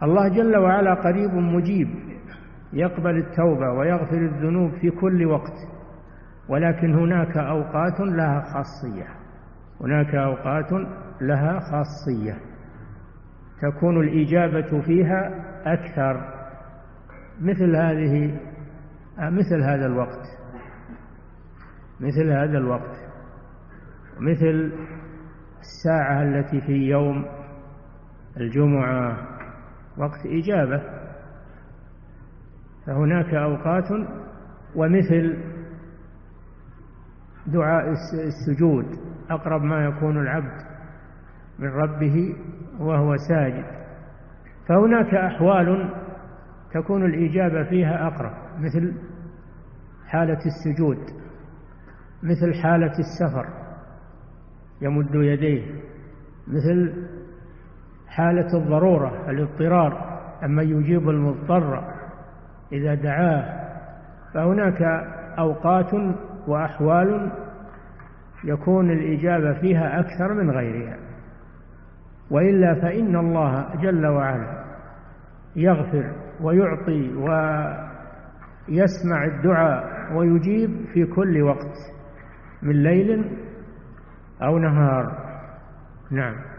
الله جل وعلا قريب مجيب، يقبل التوبة ويغفر الذنوب في كل وقت، ولكن هناك أوقات لها خاصية، هناك أوقات لها خاصية تكون الإجابة فيها أكثر، مثل هذا الوقت، مثل الساعة التي في يوم الجمعة وقت إجابة، فهناك أوقات. ومثل دعاء السجود، أقرب ما يكون العبد من ربه وهو ساجد، فهناك أحوال تكون الإجابة فيها أقرب، مثل حالة السجود، مثل حالة السفر يمد يديه، مثل حالة الضرورة الاضطرار، أما يجيب المضطر إذا دعاه. فهناك أوقات وأحوال يكون الإجابة فيها أكثر من غيرها، وإلا فإن الله جل وعلا يغفر ويعطي ويسمع الدعاء ويجيب في كل وقت من ليل أو نهار. نعم.